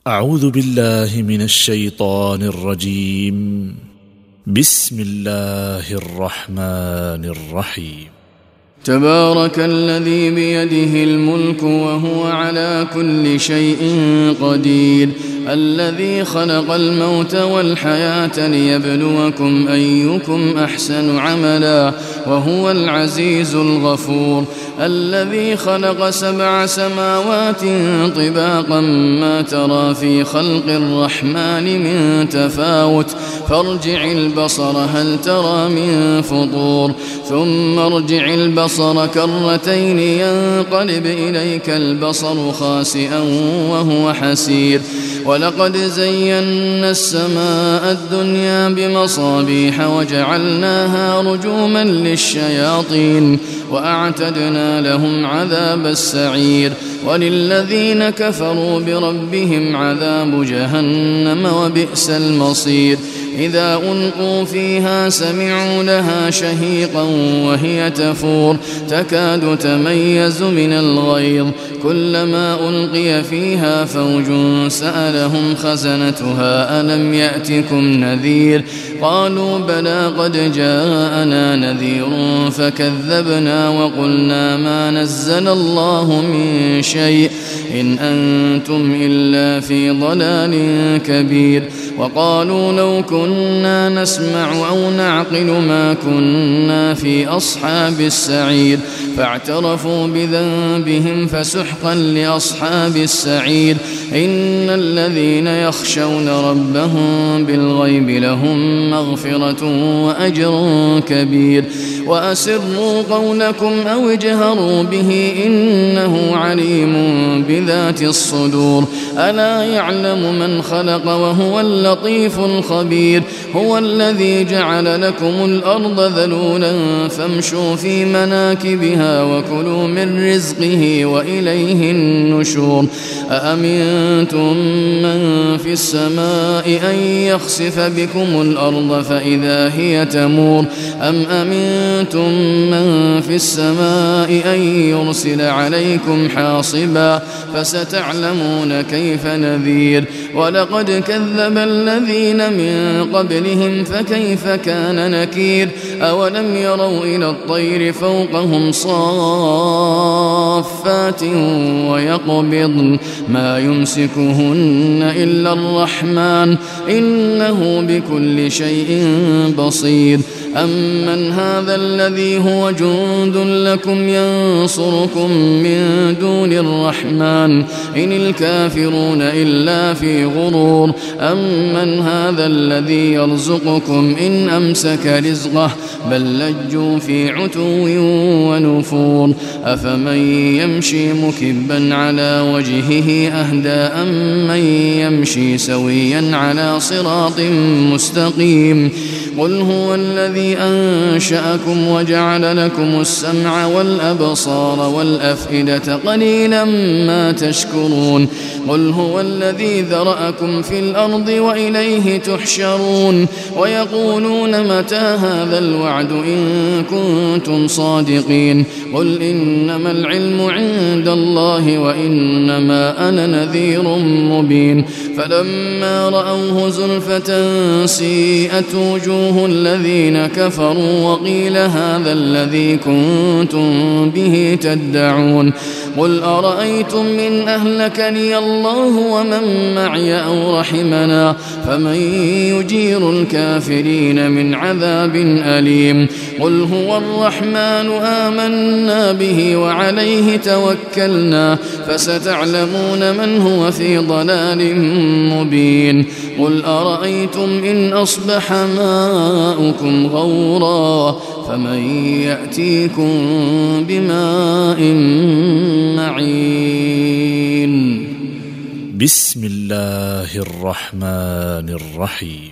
أعوذ بالله من الشيطان الرجيم. بسم الله الرحمن الرحيم. تبارك الذي بيده الملك وهو على كل شيء قدير، الذي خلق الموت والحياة ليبلوكم أيكم أحسن عملا وهو العزيز الغفور، الذي خلق 7 سماوات طباقا ما ترى في خلق الرحمن من تفاوت، فارجع البصر هل ترى من فطور، ثم ارجع البصر كرتين ينقلب إليك البصر خاسئا وهو حسير، ولقد زينا السماء الدنيا بمصابيح وجعلناها رجوما للشياطين وأعتدنا لهم عذاب السعير، وللذين كفروا بربهم عذاب جهنم وبئس المصير. إذا ألقوا فيها سمعوا لها شهيقا وهي تفور تكاد تميز من الغيظ، كلما ألقي فيها فوج سألهم خزنتها ألم يأتكم نذير، قالوا بلى قد جاءنا نذير فكذبنا وقلنا ما نزل الله من شيء إن أنتم إلا في ضلال كبير، وقالوا لو كنا نسمع أو نعقل ما كنا في أصحاب السعير، فاعترفوا بذنبهم فسحقا لأصحاب السعير. إن الذين يخشون ربهم بالغيب لهم مغفرة وأجر كبير، وأسروا قولكم أو اجهروا به إنه عليم بذات الصدور، ألا يعلم من خلق وهو اللطيف الخبير، هو الذي جعل لكم الأرض ذلولا فامشوا في مناكبها وكلوا من رزقه وإليه النشور، أأمنتم من في السماء أن يخسف بكم الأرض فإذا هي تمور، أم أمنتم من في السماء أن يرسل عليكم حاصبا فستعلمون كيف نذير، ولقد كذب الذين من قبلهم فكيف كان نكير، أولم يروا إلى الطير فوقهم صافات ويقبضن ما يمسكهن إلا الرحمن إنه بكل شيء بصير، أمن هذا الذي هو جند لكم ينصركم من دون الرحمن إن الكافرون إلا في غرور، أمن هذا الذي يرزقكم إن أمسك رزقه بل لجوا في عتو ونفور، أفمن يمشي مكبا على وجهه أهدى أمن يمشي سويا على صراط مستقيم، قل هو الذي أنشأكم وجعل لكم السمع والأبصار والأفئدة قليلا ما تشكرون، قل هو الذي ذرأكم في الأرض وإليه تحشرون، ويقولون متى هذا الوعد إن كنتم صادقين، قل إنما العلم عند الله وإنما أنا نذير مبين، فلما رأوه زلفة سيئت وجوه الذين كفروا وقيل هذا الذي كنتم به تدعون، قل أرأيتم من أهلكني الله ومن معي أو رحمنا فمن يجير الكافرين من عذاب أليم، قل هو الرحمن آمنا به وعليه توكلنا فستعلمون من هو في ضلال مبين، قل أرأيتم إن أصبح ماؤكم غورا فمن يأتيكم بماء معين. بسم الله الرحمن الرحيم.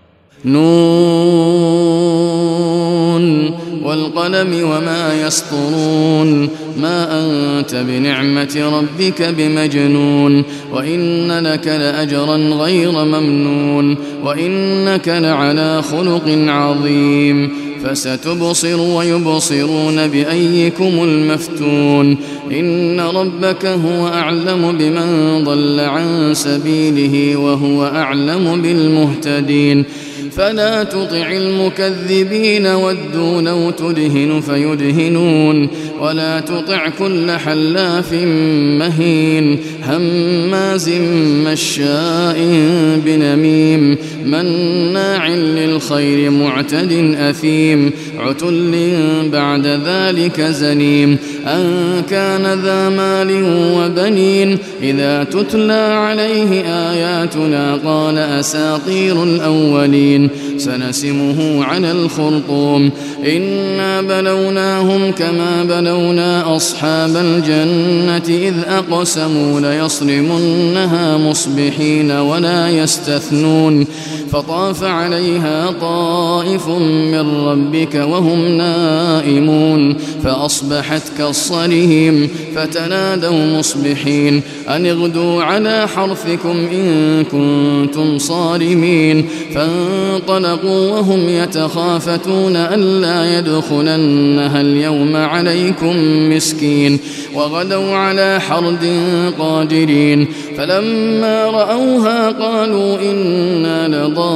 نون والقلم وما يسطرون، ما أنت بنعمة ربك بمجنون، وإن لك لأجرا غير ممنون، وإنك لعلى خلق عظيم، فستبصر ويبصرون بأيكم المفتون إن ربك هو أعلم بمن ضل عن سبيله وهو أعلم بالمهتدين فلا تطع المكذبين ودوا لو تدهن فيدهنون ولا تطع كل حلاف مهين هماز مشاء بنميم مناع للخير معتد أثيم عتل بعد ذلك زنيم أن كان ذا مال وبنين إذا تتلى عليه آياتنا قال أساطير الأولين سنسمه على الخرطوم إنا بلوناهم كما بلونا أصحاب الجنة إذ أقسموا ليصرمنها مصبحين ولا يستثنون فطاف عليها طائف من ربك وهم نائمون فأصبحت كالصريم فتنادوا مصبحين أن اغدوا على حرثكم إن كنتم صارمين فانطلقوا وهم يتخافتون ألا يدخلنها اليوم عليكم مسكين وغدوا على حرد قادرين فلما رأوها قالوا إنا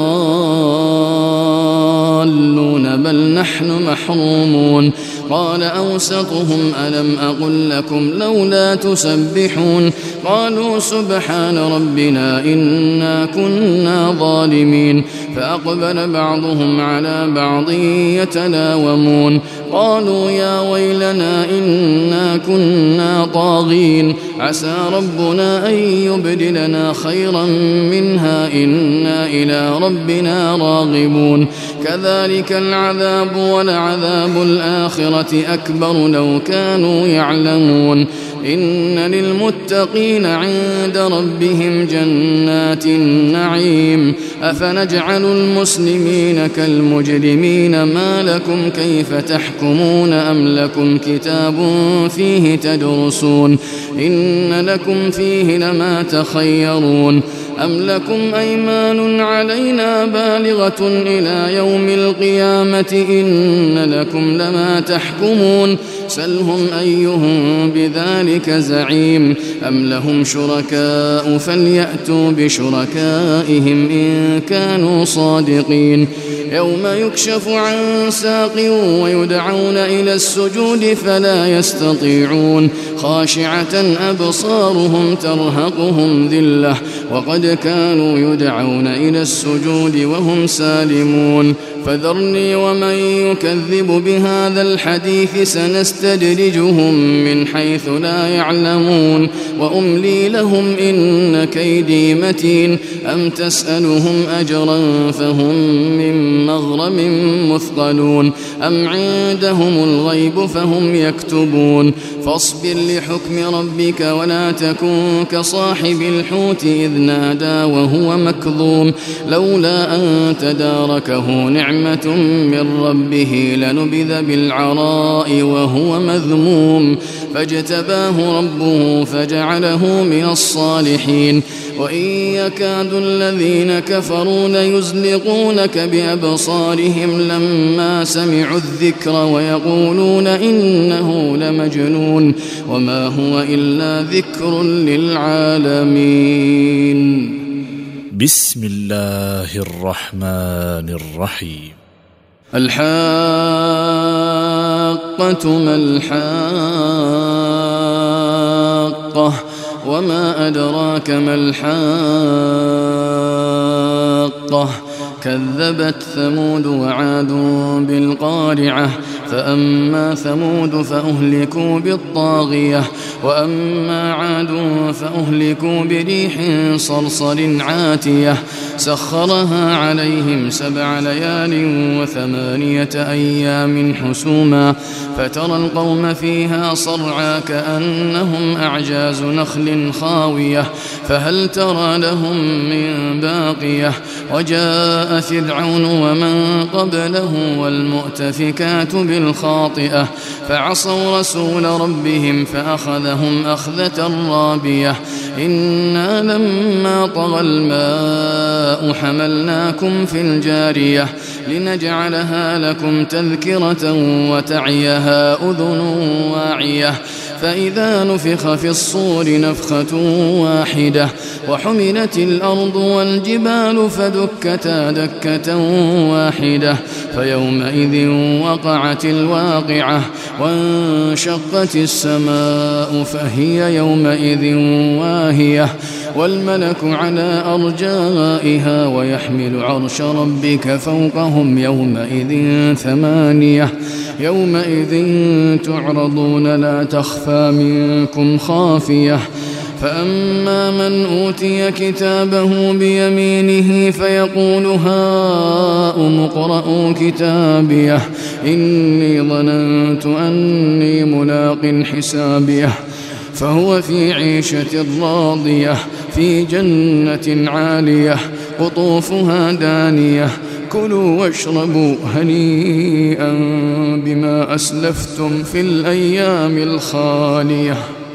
لضالون بل نحن محرومون قال أوسطهم ألم أقل لكم لولا تسبحون قالوا سبحان ربنا إنا كنا ظالمين فأقبل بعضهم على بعض يتلاومون قالوا يا ويلنا إنا كنا طاغين عسى ربنا أن يبدلنا خيرا منها إنا إلى ربنا راغبون كذلك العذاب ولعذاب الآخرة أكبر لو كانوا يعلمون إن للمتقين عند ربهم جنات النعيم أفنجعل المسلمين كالمجرمين ما لكم كيف تحكمون أم لكم كتاب فيه تدرسون إن لكم فيه لما تخيرون أم لكم أيمان علينا بالغة إلى يوم القيامة إن لكم لما تحكمون سلهم أيهم بذلك زعيم أم لهم شركاء فليأتوا بشركائهم إن كانوا صادقين يوم يكشف عن ساق ويدعون إلى السجود فلا يستطيعون خاشعة أبصارهم ترهقهم ذلة وقد كانوا يدعون إلى السجود وهم سالمون فذرني ومن يكذب بهذا الحديث سنستدرجهم من حيث لا يعلمون وأملي لهم إن كيدي متين أم تسألهم أجرا فهم من مغرم مثقلون أم عندهم الغيب فهم يكتبون فاصبر لحكم ربك ولا تكن كصاحب الحوت إذ نادى وهو مكظوم لولا أن تداركه نعمة من ربه لنبذ بالعراء وهو مذموم فاجتباه ربه فجعله من الصالحين وإن يكاد الذين كفروا ليزلقونك بأبصارهم لما سمعوا الذكر ويقولون إنه لمجنون وما هو إلا ذكر للعالمين بسم الله الرحمن الرحيم الحاقة ما الحاقة وما أدراك ما الحاقة كذبت ثمود وعاد بالقارعة فأما ثمود فأهلكوا بالطاغية وأما عاد فأهلكوا بريح صرصر عاتية سخرها عليهم 7 ليال و8 أيام حسوما فترى القوم فيها صرعى كأنهم أعجاز نخل خاوية فهل ترى لهم من باقية وجاء فرعون ومن قبله والمؤتفكات بالخاطئة فعصوا رسول ربهم فأخذهم أخذة رابية إنا لما طغى الماء حملناكم في الجارية لنجعلها لكم تذكرة وتعيها أذن واعية. فإذا نفخ في الصور نفخة واحدة وحملت الأرض والجبال فدكتا دكة واحدة فيومئذ وقعت الواقعة وانشقت السماء فهي يومئذ واهية والملك على أرجائها ويحمل عرش ربك فوقهم يومئذ ثمانية يومئذ تعرضون لا تخفى منكم خافية. فأما من أوتي كتابه بيمينه فيقول هاؤم اقرءوا كتابيه إني ظننت أني ملاق حسابيه فهو في عيشة راضية في جنة عالية قطوفها دانية كلوا واشربوا هنيئا بما أسلفتم في الأيام الخالية.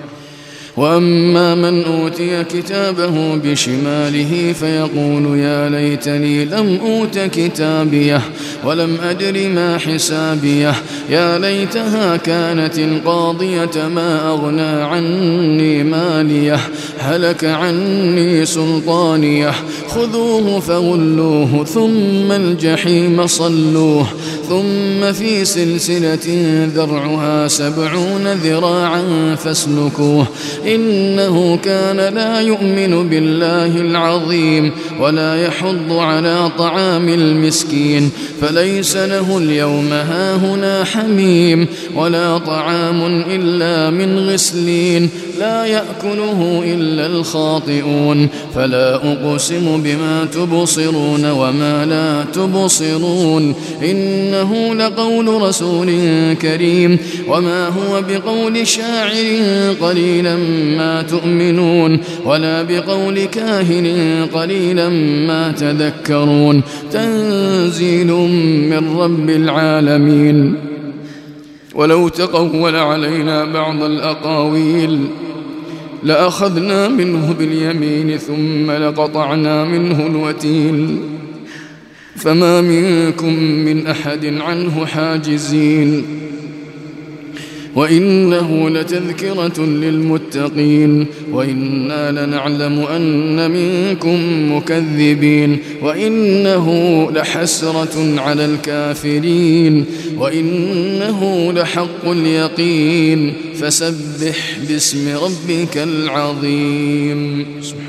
وأما من أوتي كتابه بشماله فيقول يا ليتني لم أوت كتابيه ولم أدر ما حسابيه يا ليتها كانت القاضية ما أغنى عني ماليه هلك عني سلطانيه خذوه فغلوه ثم الجحيم صلوه ثم في سلسلة ذرعها 70 ذراعا فاسلكوه إنه كان لا يؤمن بالله العظيم ولا يحض على طعام المسكين فليس له اليوم هاهنا حميم ولا طعام إلا من غسلين لا يأكله إلا الخاطئون. فلا أقسم بما تبصرون وما لا تبصرون إنه لقول رسول كريم وما هو بقول شاعر قليلا ما تؤمنون ولا بقول كاهن قليلا ما تذكرون تنزيل من رب العالمين. ولو تقول علينا بعض الأقاويل لأخذنا منه باليمين ثم لقطعنا منه الوتين فما منكم من أحد عنه حاجزين وإنه لتذكرة للمتقين وإنا لنعلم أن منكم مكذبين وإنه لحسرة على الكافرين وإنه لحق اليقين فسبح باسم ربك العظيم.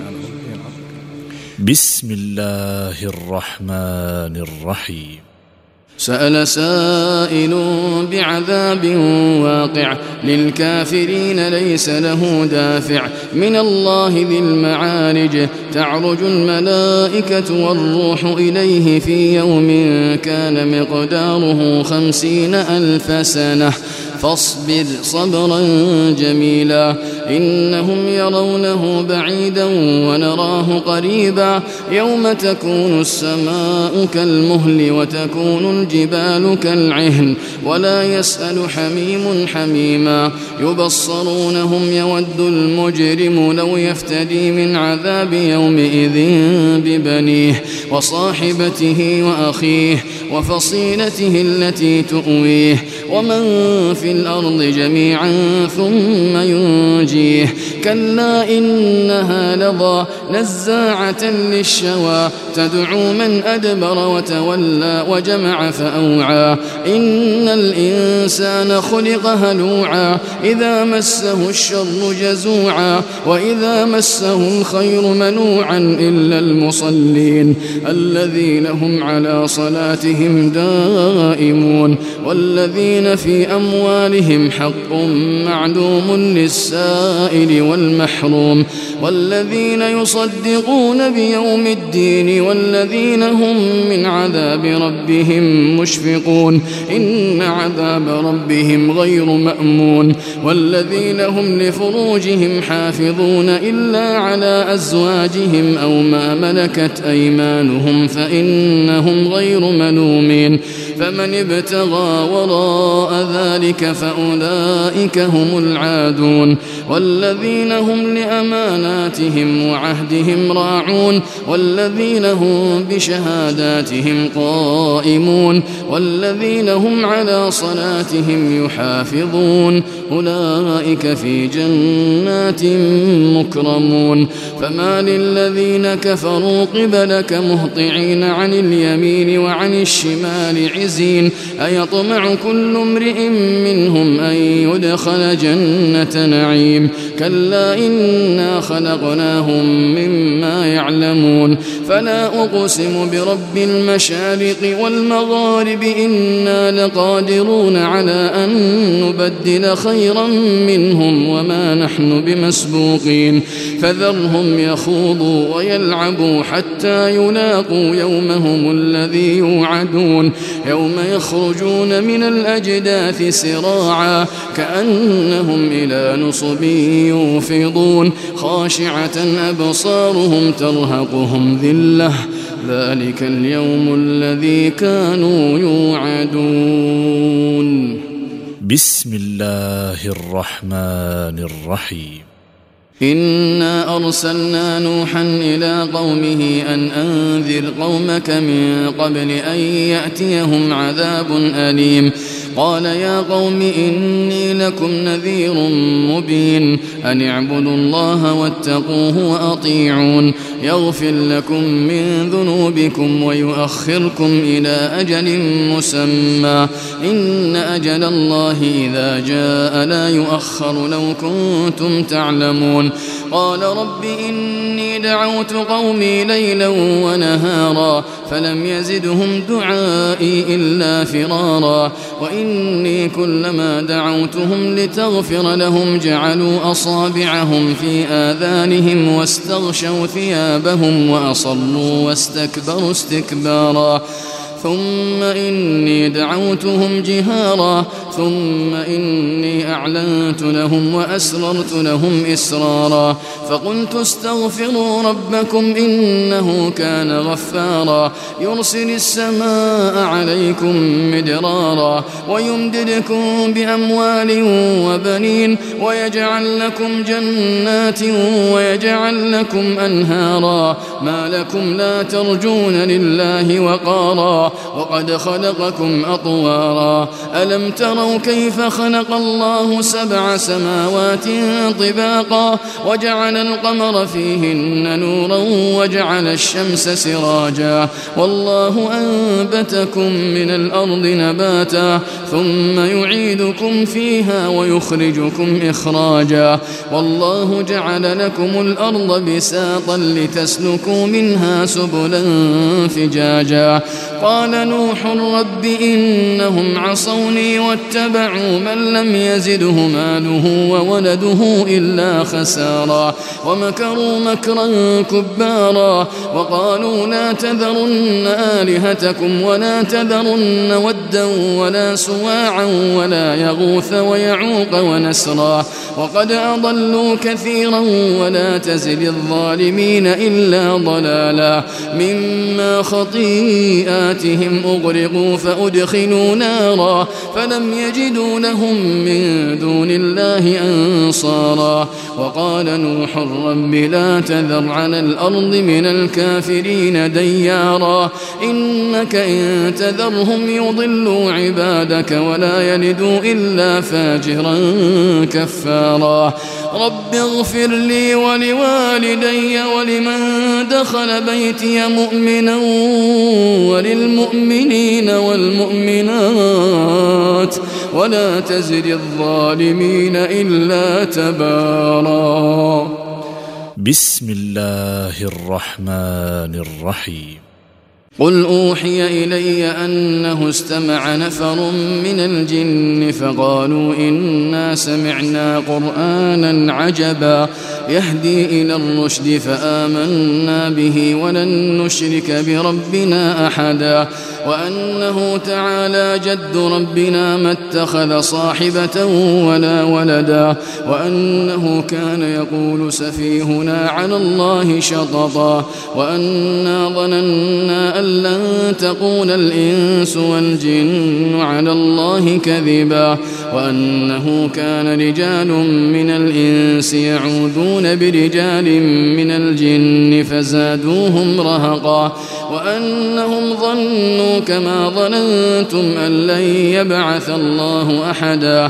بسم الله الرحمن الرحيم. سأل سائل بعذاب واقع للكافرين ليس له دافع من الله ذي المعارج تعرج الملائكة والروح إليه في يوم كان مقداره 50,000 سنة فاصبر صبرا جميلا إنهم يرونه بعيدا ونراه قريبا يوم تكون السماء كالمهل وتكون الجبال كالعهن ولا يسأل حميم حميما يبصرونهم يود المجرم لو يفتدي من عذاب يومئذ ببنيه وصاحبته وأخيه وفصيلته التي تؤويه ومن في الأرض جميعا ثم ينجيه كلا إنها لظى نزاعة للشوى تدعو من أدبر وتولى وجمع فأوعى إن الإنسان خلق هلوعا إذا مسه الشر جزوعا وإذا مسه الخير منوعا إلا المصلين الذين هم على صلاتهم دائمون والذين في أموالهم حق معلوم للسائل والمحروم والذين يصدقون بيوم الدين والذين هم من عذاب ربهم مشفقون إن عذاب ربهم غير مأمون والذين هم لفروجهم حافظون إلا على أزواجهم أو ما ملكت أيمانهم فإنهم غير ملومين فمن ابتغى وراء ذلك فأولئك هم العادون والذين هم لأماناتهم وعهدهم راعون والذين هم بشهاداتهم قائمون والذين هم على صلاتهم يحافظون أولئك في جنات مكرمون فما للذين كفروا قبلك مهطعين عن اليمين وعن الشمال عزين أيطمع كل امرئ منهم أن يدخل جنة نعيم كلا إنا خلقناهم مما يعلمون فلا أقسم برب المشارق والمغارب إنا لقادرون على أن نبدل خيرا منهم وما نحن بمسبوقين فذرهم يخوضوا ويلعبوا حتى يلاقوا يومهم الذي يوعدون يوم يخرجون من الأجداث سراعا كأنهم إلى نصب يوفضون خاشعة أبصارهم ترهقهم ذلة ذلك اليوم الذي كانوا يوعدون. بسم الله الرحمن الرحيم. إنا أرسلنا نوحا إلى قومه أن أنذر قومك من قبل أن يأتيهم عذاب أليم قال يا قوم إني لكم نذير مبين أن اعبدوا الله واتقوه وأطيعون يغفر لكم من ذنوبكم ويؤخركم إلى أجل مسمى إن أجل الله إذا جاء لا يؤخر لو كنتم تعلمون قال رب إني دعوت قومي ليلا ونهارا فلم يزدهم دعائي إلا فرارا وإني كلما دعوتهم لتغفر لهم جعلوا أصابعهم في آذانهم واستغشوا ثيابهم وأصروا واستكبروا استكبارا ثم إني دعوتهم جهارا ثم إني أعلنت لهم وأسررت لهم إسرارا فقلت استغفروا ربكم إنه كان غفارا يرسل السماء عليكم مدرارا ويمددكم بأموال وبنين ويجعل لكم جنات ويجعل لكم أنهارا ما لكم لا ترجون لله وقارا وقد خلقكم أطوارا ألم تروا كيف خلق الله 7 سماوات طباقا وجعل القمر فيهن نورا وجعل الشمس سراجا والله أنبتكم من الأرض نباتا ثم يعيدكم فيها ويخرجكم إخراجا والله جعل لكم الأرض بساطا لتسلكوا منها سبلا فجاجا قال نوح رب إنهم عصوني واتبعوا من لم يزده ماله وولده إلا خسارا ومكروا مكرا كبارا وقالوا لا تذرن آلهتكم ولا تذرن ودا ولا سواعا ولا يغوث ويعوق ونسرا وقد أضلوا كثيرا ولا تزد الظالمين إلا ضلالا مما خطيئاتهم أغرقوا فأدخلوا نارا فلم يجدوا لهم من دون الله أنصارا وقال نوح رب لا تذر على الأرض من الكافرين ديارا إنك إن تذرهم يضلوا عبادك ولا يلدوا إلا فاجرا كفارا رب اغفر لي ولوالدي ولمن دخل بيتي مؤمنا وللمؤمنين والمؤمنات ولا تزد الظالمين إلا تبارا. بسم الله الرحمن الرحيم. قل أوحي إلي أنه استمع نفر من الجن فقالوا إنا سمعنا قرآنا عجبا يهدي إلى الرشد فآمنا به ولن نشرك بربنا أحدا وأنه تعالى جد ربنا ما اتخذ صاحبة ولا ولدا وأنه كان يقول سفيهنا على الله شططا وأنا ظننا أن لن تقول الإنس والجن على الله كذبا وأنه كان رجال من الإنس يعوذون برجال من الجن فزادوهم رهقا وأنهم ظنوا كما ظننتم أن لن يبعث الله أحدا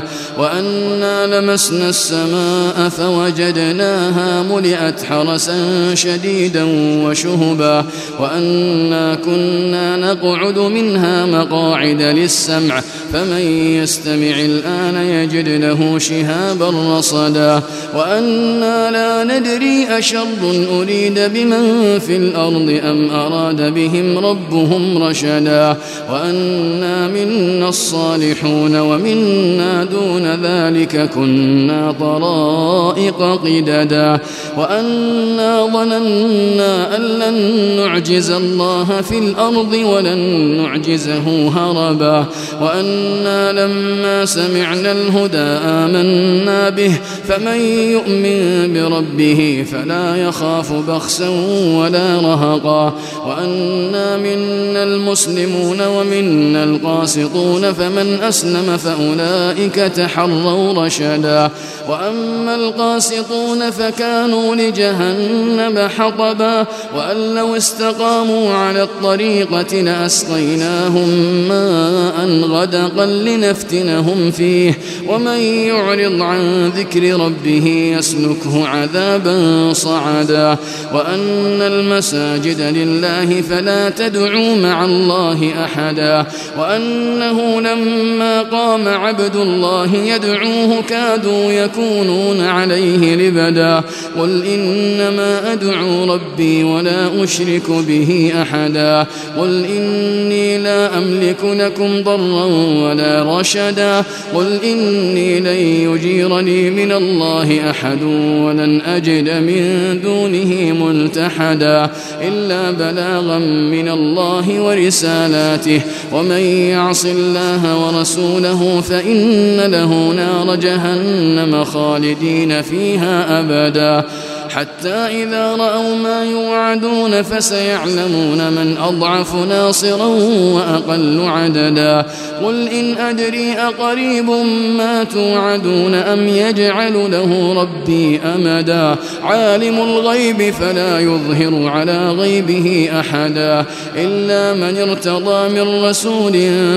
وأنا لمسنا السماء فوجدناها ملئت حرسا شديدا وشهبا وأنا كنا نقعد منها مقاعد للسمع فمن يستمع الآن يجد له شهابا رصدا وأنا لا ندري أشر أريد بمن في الأرض أم أراد بهم ربهم رشدا وأنا منا الصالحون ومنا دون ذلك كنا طرائق قددا وأنا ظننا أن لن نعجز الله في الأرض ولن نعجزه هربا وأنا لما سمعنا الهدى آمنا به فمن يؤمن بربه فلا يخاف بخسا ولا رهقا وأنا منا المسلمون ومنا القاسطون فمن أسلم فأولئك تحروا رشدا وأما القاسطون فكانوا لجهنم حطبا وأن لو استقاموا على الطريقة لأسقيناهم ماء غدقا لنفتنهم فيه ومن يعرض عن ذكر ربه يسلكه عذابا صعدا وأن المساجد لله فلا تدعوا مع الله أحدا وأنه لما قام عبد الله يدعوه كادوا يكونون عليه لبدا قل إنما أدعو ربي ولا أشرك به أحدا قل إني لا أملك لكم ضرا ولا رشدا قل إني لن يجيرني من الله أحد ولن أجد من دونه ملتحدا إلا بلاغا من الله ورسالاته ومن يعص الله ورسوله فإن له نار جهنم خالدين فيها أبدا حتى إذا رأوا ما يوعدون فسيعلمون من أضعف ناصرا وأقل عددا قل إن أدري أقريب ما توعدون أم يجعل له ربي أمدا عالم الغيب فلا يظهر على غيبه أحدا إلا من ارتضى من رسول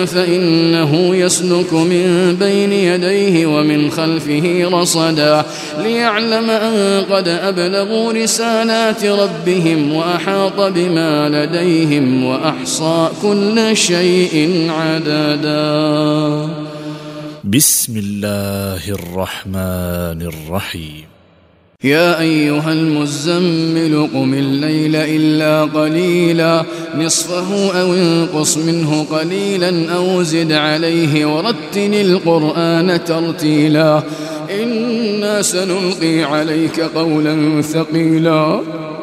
فإنه يسلك من بين يديه ومن خلفه رصدا ليعلم أن قد أبلغوا رسالات ربهم وأحاط بما لديهم وأحصى كل شيء عددا. بسم الله الرحمن الرحيم. يا أيها المزمل قم الليل إلا قليلا نصفه أو انقص منه قليلا أو زد عليه ورتل القرآن ترتيلا إنا سنلقي عليك قولا ثقيلا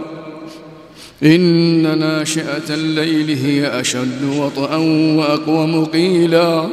إن ناشئة الليل هي أشد وطئا وأقوم قيلا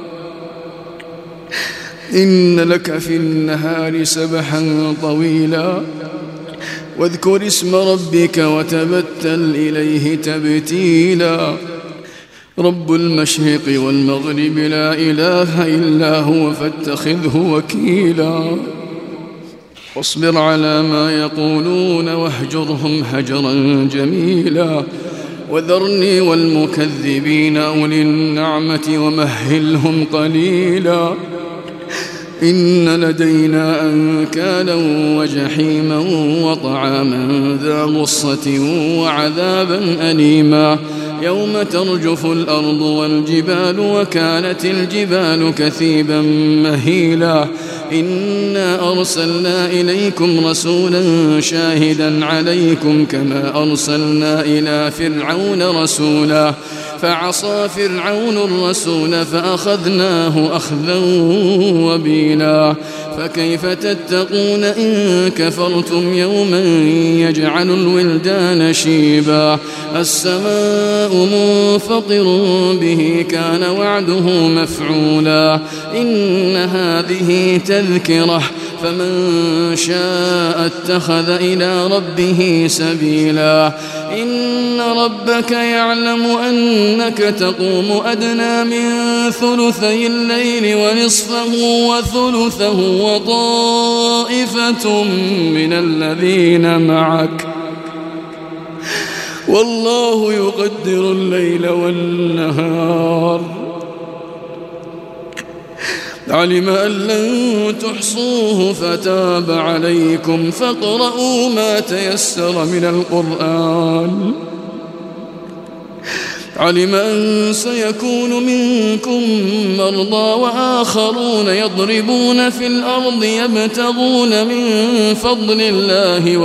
إن لك في النهار سبحا طويلا واذكر اسم ربك وتبتل إليه تبتيلا رب المشرق والمغرب لا إله إلا هو فاتخذه وكيلا واصبر على ما يقولون واهجرهم هجرا جميلا وذرني والمكذبين أولي النعمة ومهلهم قليلا إن لدينا أنكالا وجحيما وطعاما ذا غصة وعذابا أليما يوم ترجف الأرض والجبال وكانت الجبال كثيبا مهيلا إنا أرسلنا إليكم رسولا شاهدا عليكم كما أرسلنا إلى فرعون رسولا فعصى فرعون الرسول فأخذناه أخذا وبيلا فكيف تتقون إن كفرتم يوما يجعل الولدان شيبا السماء منفطر به كان وعده مفعولا إن هذه تذكرة فمن شاء اتخذ إلى ربه سبيلا إن ربك يعلم أنك تقوم أدنى من ثلثي الليل ونصفه وثلثه وطائفة من الذين معك والله يقدر الليل والنهار علم أن لن تحصوه فتاب عليكم فاقرؤوا ما تيسر من القرآن علم أن سيكون منكم مرضى وآخرون يضربون في الأرض يبتغون من فضل الله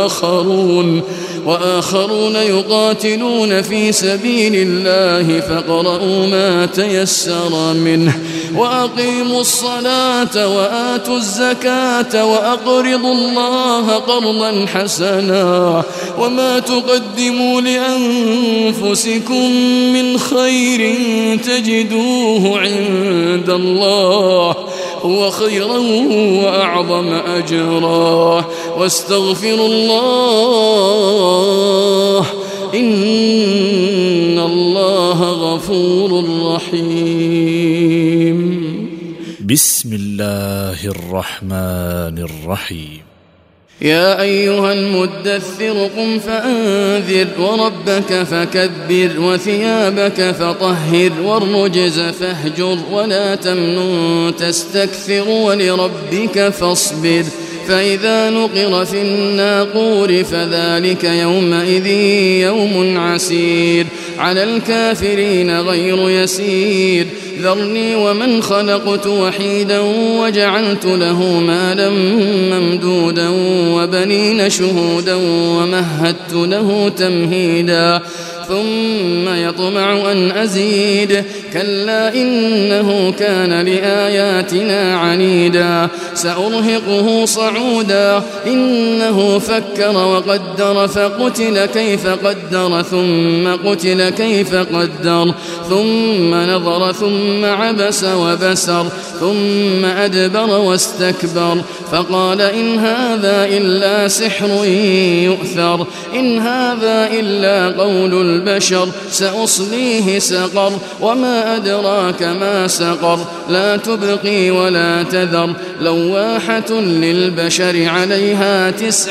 وآخرون يقاتلون في سبيل الله فاقرؤوا ما تيسر منه وأقيموا الصلاة وآتوا الزكاة وأقرضوا الله قرضا حسنا وما تقدموا لأنفسكم من خير تجدوه عند الله هو خيرا وأعظم أجرا واستغفروا الله إن الله غفور رحيم بسم الله الرحمن الرحيم يا أيها المدثر قم فأنذر وربك فكبر وثيابك فطهر والرجز فاهجر ولا تمنن تستكثر ولربك فاصبر فإذا نقر في الناقور فذلك يومئذ يوم عسير على الكافرين غير يسير ذرني ومن خلقت وحيدا وجعلت له مالا ممدودا وبنين شهودا ومهدت له تمهيدا ثم يطمع أن أزيد كلا إنه كان لآياتنا عنيدا سأرهقه صعودا إنه فكر وقدر فقتل كيف قدر ثم قتل كيف قدر ثم نظر ثم عبس وبسر ثم أدبر واستكبر فقال إن هذا إلا سحر يؤثر إن هذا إلا قول البشر سأصليه سقر وما أدراك ما سقر لا تبقي ولا تذر لواحة للبشر عليها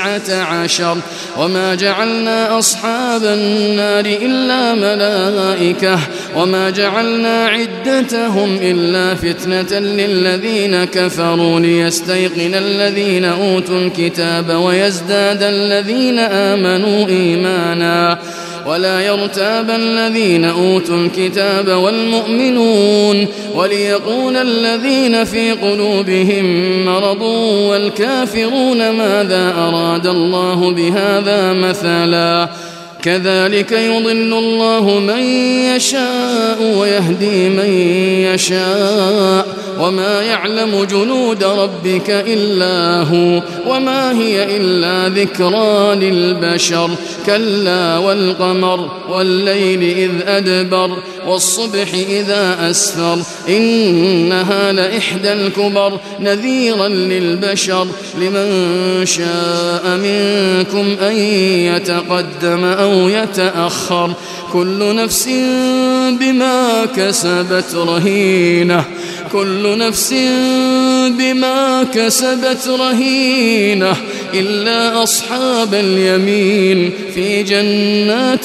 19 وما جعلنا أصحاب النار إلا ملائكة وما جعلنا عدتهم إلا فتنة للذين كفروا ليستيقن الذين أوتوا الكتاب ويزداد الذين آمنوا إيمانا ولا يرتاب الذين أوتوا الكتاب والمؤمنون وليقول الذين في قلوبهم مرض والكافرون ماذا أراد الله بهذا مثلا كذلك يضل الله من يشاء ويهدي من يشاء وما يعلم جنود ربك إلا هو وما هي إلا ذكرى للبشر كلا والقمر والليل إذ أدبر والصبح إذا أسفر إنها لإحدى الكبر نذيرا للبشر لمن شاء منكم أن يتقدم أو يتأخر كل نفس بما كسبت رهينة كل نفس بما كسبت رهينة إلا أصحاب اليمين في جنات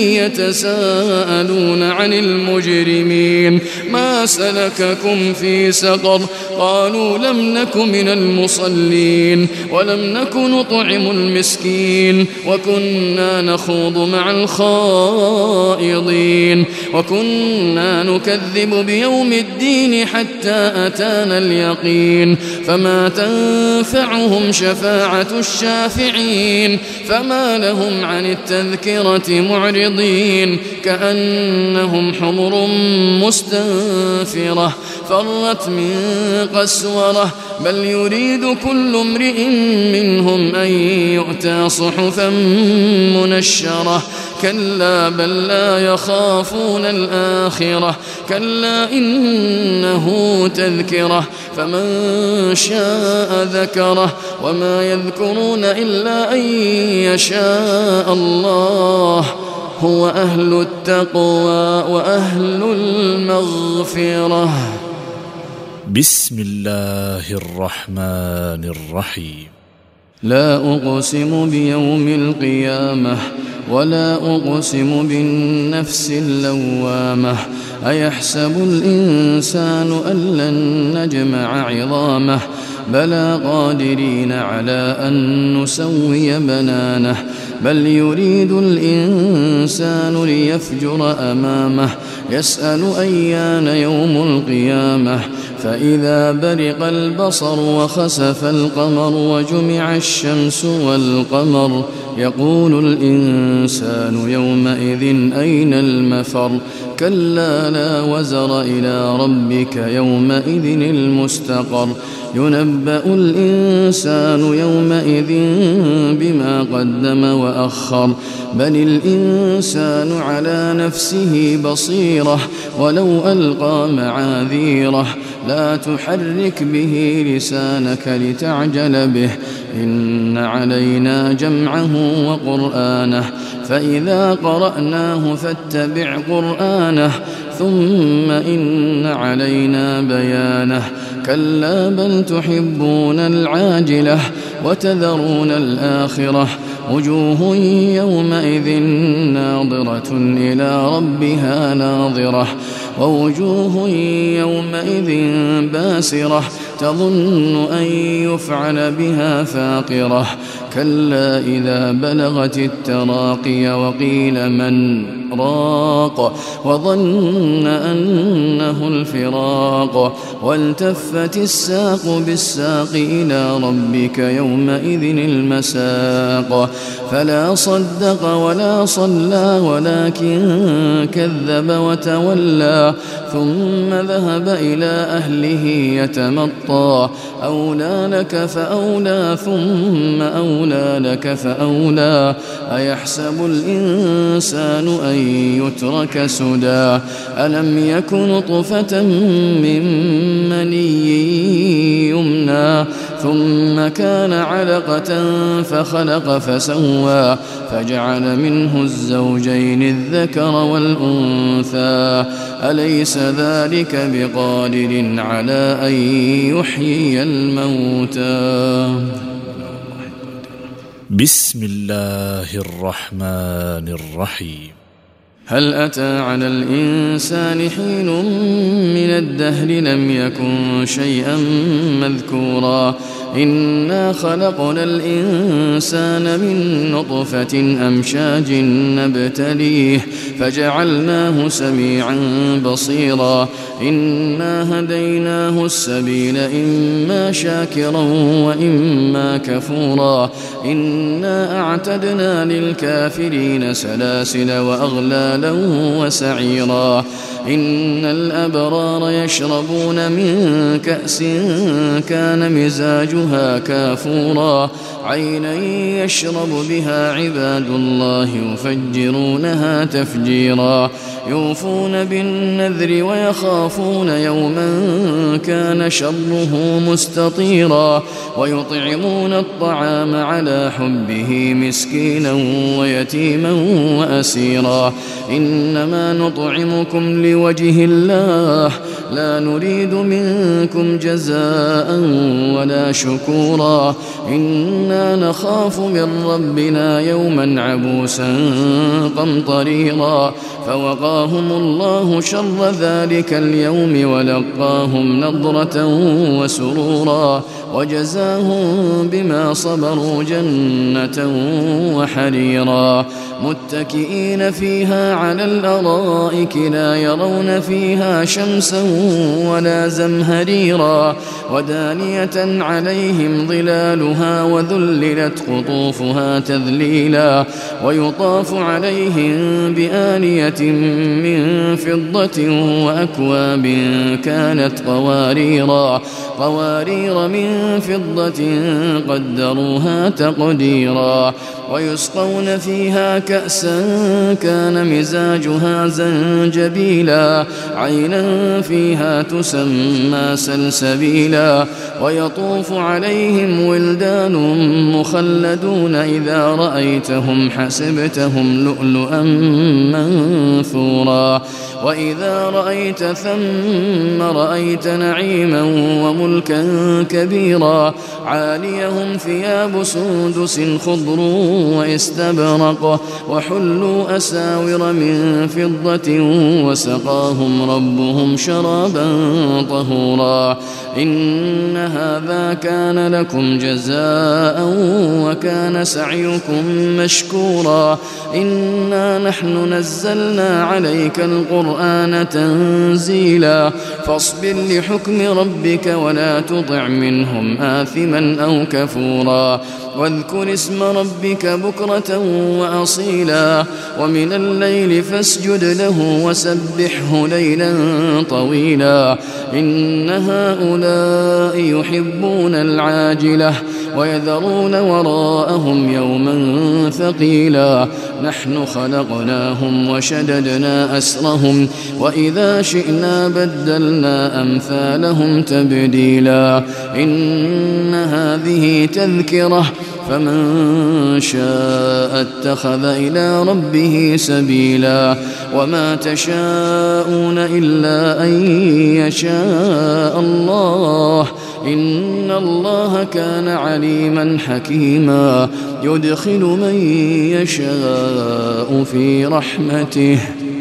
يتساءلون عن المجرمين ما سلككم في سقر قالوا لم نك من المصلين ولم نك نطعم المسكين وكنا نخوض مع الخائضين وكنا نكذب بيوم الدين حتى أتانا اليقين فما تنفعهم شفاعة الشافعين فما لهم عن التذكرة معرضين كأنهم حمر مستنفرة فرت من قسورة بل يريد كل امرئ منهم أن يؤتى صحفا منشرة كلا بل لا يخافون الآخرة كلا إنه تذكرة فمن شاء ذكره وما يذكرون إلا أن يشاء الله هو أهل التقوى وأهل المغفرة. بسم الله الرحمن الرحيم. لا أقسم بيوم القيامة ولا أقسم بالنفس اللوامة أيحسب الإنسان أن لن نجمع عظامه بلى قادرين على أن نسوي بنانه بل يريد الإنسان ليفجر أمامه يسأل أيان يوم القيامة فإذا برق البصر وخسف القمر وجمع الشمس والقمر يقول الإنسان يومئذ أين المفر كلا لا وزر إلى ربك يومئذ المستقر ينبأ الإنسان يومئذ بما قدم وأخر بل الإنسان على نفسه بصيرة ولو ألقى معاذيره لا تحرك به لسانك لتعجل به إن علينا جمعه وقرآنه فإذا قرأناه فاتبع قرآنه ثم إن علينا بيانه كلا بل تحبون العاجلة وتذرون الآخرة وجوه يومئذ ناظرة إلى ربها ناظرة ووجوه يومئذ باسرة تظن أن يفعل بها فاقرة كلا إذا بلغت التراقي وقيل من راق وظن أنه الفراق والتفت الساق بالساق إلى ربك يومئذ المساق فلا صدق ولا صلى ولكن كذب وتولى ثم ذهب إلى أهله يتمطى أولى لك فأولى ثم أولى لك فأولى أيحسب الإنسان أن يترك سدى ألم يك نطفة من مني يمنى ثم كان علقة فخلق فسوى فجعل منه الزوجين الذكر والأنثى أليس ذلك بقادر على أن يحيي الموتى. بسم الله الرحمن الرحيم. هل أتى على الإنسان حين من الدهر لم يكن شيئا مذكورا إنا خلقنا الإنسان من نطفة أمشاج نبتليه فجعلناه سميعا بصيرا إنا هديناه السبيل إما شاكرا وإما كفورا إنا أعتدنا للكافرين سلاسل وأغلالا وسعيرا إن الأبرار يشربون من كأس كان مزاجها كافورا عينا يشرب بها عباد الله يفجرونها تفجيرا يوفون بالنذر ويخافون يوما كان شره مستطيرا ويطعمون الطعام على حبه مسكينا ويتيما وأسيرا إنما نطعمكم لوجه الله لا نريد منكم جزاء ولا شكورا إنا نخاف من ربنا يوما عبوسا قمطريرا فوقاهم الله شر ذلك اليوم ولقاهم نضرة وسرورا وجزاهم بما صبروا جنة وحريرا متكئين فيها على الأرائك لا يرون فيها شمسا ولا زمهريرا ودانية عليهم ظلالها وذللت قطوفها تذليلا ويطاف عليهم بآنية من فضة وأكواب كانت قوارير من فضة قدروها تقديرا ويسقون فيها كأسا كان مزاجها زنجبيلا عينا فيها تسمى سلسبيلا ويطوف عليهم ولدان مخلدون إذا رأيتهم حسبتهم لؤلؤا منثورا وإذا رأيت ثم رأيت نعيما وملكا كبيرا عاليهم ثياب سندس خضر واستبرق وحلوا أساور من فضة وسقاهم ربهم شرابا طهورا إن هذا كان لكم جزاء وكان سعيكم مشكورا إنا نحن نزلنا عليك القرآن تنزيلا فاصبر لحكم ربك ولا تطع منهم آثما أو كفورا واذكر اسم ربك بكرة وأصيلا ومن الليل فاسجد له وسبحه ليلا طويلا إن هؤلاء يحبون العاجلة ويذرون وراءهم يوما ثقيلا نحن خلقناهم وشددنا أسرهم وإذا شئنا بدلنا أمثالهم تبديلا إن هذه تذكرة فمن شاء اتخذ إلى ربه سبيلا وما تشاءون إلا أن يشاء الله إن الله كان عليما حكيما يدخل من يشاء في رحمته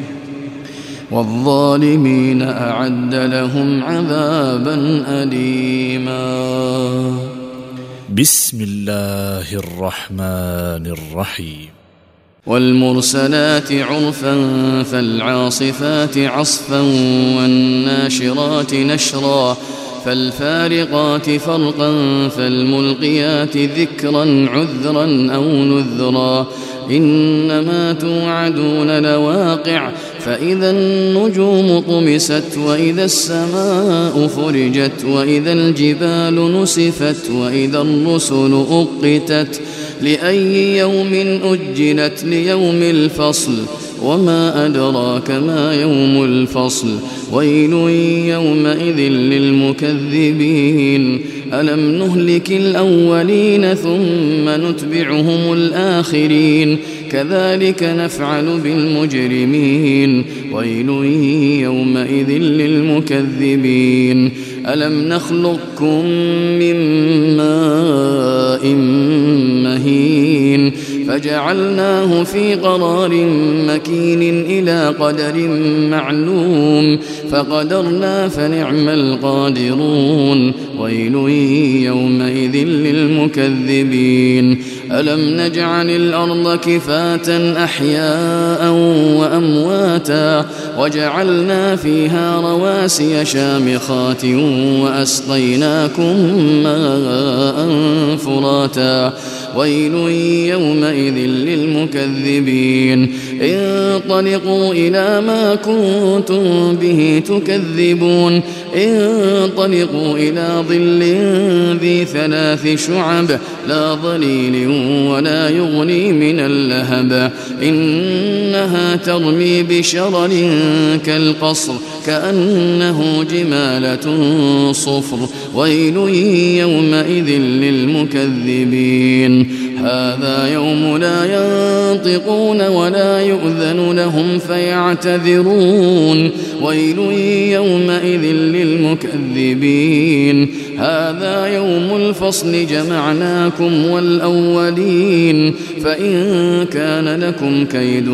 والظالمين أعد لهم عذابا أليما بسم الله الرحمن الرحيم والمرسلات عرفا فالعاصفات عصفا والناشرات نشرا فالفارقات فرقا فالملقيات ذكرا عذرا أو نذرا إنما توعدون لواقع فإذا النجوم طمست وإذا السماء فرجت وإذا الجبال نسفت وإذا الرسل أقتت لأي يوم أجلت ليوم الفصل وما أدراك ما يوم الفصل ويل يومئذ للمكذبين ألم نهلك الأولين ثم نتبعهم الآخرين كذلك نفعل بالمجرمين ويل يومئذ للمكذبين ألم نخلقكم من ماء مهين فجعلناه في قرار مكين إلى قدر معلوم فقدرنا فنعم القادرون ويل يومئذ للمكذبين ألم نجعل الأرض كفاة أحياء وأمواتا وجعلنا فيها رواسي شامخات وأسقيناكم ماء فراتا ويل يومئذ للمكذبين انطلقوا إلى ما كنتم به تكذبون انطلقوا إلى ظل ذي 3 شعب لا ظليل ولا يغني من اللهب إنها ترمي بشرر كالقصر كأنه جمالة صفر ويل يومئذ للمكذبين هذا يوم لا ينطقون ولا يؤذن لهم فيعتذرون ويل يومئذ للمكذبين هذا يوم الفصل جمعناكم والأولين فإن كان لكم كيد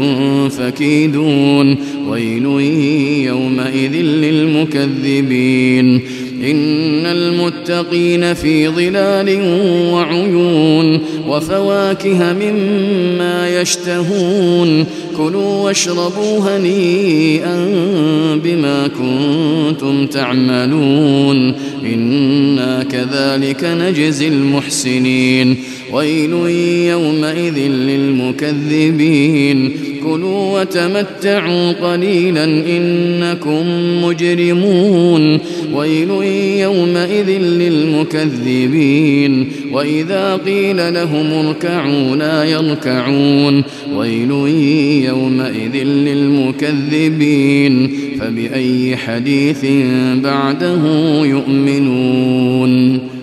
فكيدون ويل يومئذ للمكذبين إن المتقين في ظلال وعيون وفواكه مما يشتهون كلوا واشربوا هنيئا بما كنتم تعملون إنا كذلك نجزي المحسنين ويل يومئذ للمكذبين كلوا وتمتعوا قليلا إنكم مجرمون ويل يومئذ للمكذبين وإذا قيل لهم اركعوا لا يركعون ويل يومئذ للمكذبين فبأي حديث بعده يؤمنون